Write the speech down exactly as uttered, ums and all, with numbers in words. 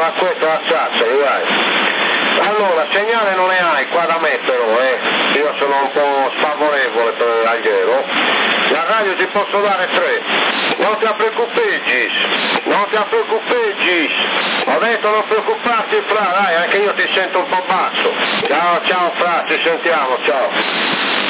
a questo a Sassari, dai. Allora, segnale non ne hai qua da metterlo, eh. Io sono un po' sfavorevole per l'Alghero. La radio ti posso dare tre. Non ti preoccupeggi, non ti preoccupeggi. Ho detto non preoccuparti, Fra, dai, anche io ti sento un po' basso. Ciao, ciao Fra, ci sentiamo, ciao.